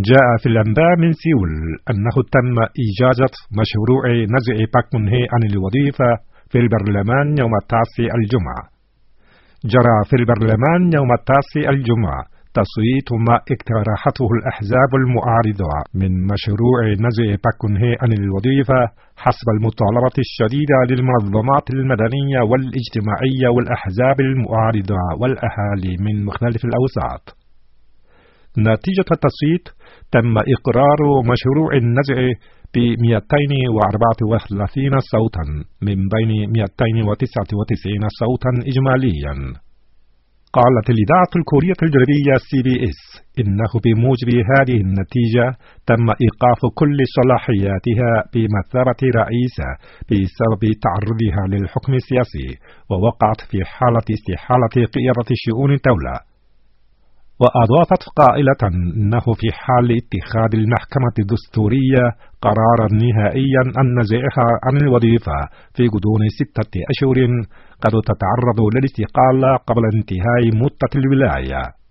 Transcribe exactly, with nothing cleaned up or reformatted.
جاء في الأنباء من سيول أنه تم إجازة مشروع نزع باك كون هي عن الوظيفة في البرلمان يوم التاسع الجمعة. جرى في البرلمان يوم التاسع الجمعة تصويت ما اقترحته الأحزاب المعارضة من مشروع نزع باك كون هي عن الوظيفة حسب المطالبة الشديدة للمنظمات المدنية والاجتماعية والأحزاب المعارضة والأهالي من مختلف الأوساط. نتيجة التصويت تم إقرار مشروع النزع ب مئتين وأربعة وثلاثين صوتا من بين مئتين وتسعة وتسعين صوتا إجماليا. قالت الإذاعة الكورية الجنوبية سي بي إس إنه بموجب هذه النتيجة تم إيقاف كل صلاحياتها بمثابة رئيسة بسبب تعرضها للحكم السياسي، ووقعت في حالة استحالة قيادة شؤون الدولة. وأضافت قائلة أنه في حال اتخاذ المحكمة الدستورية قرارا نهائيا أن نزعها عن الوظيفة في غضون ستة أشهر قد تتعرض للاستقالة قبل انتهاء مدة الولاية.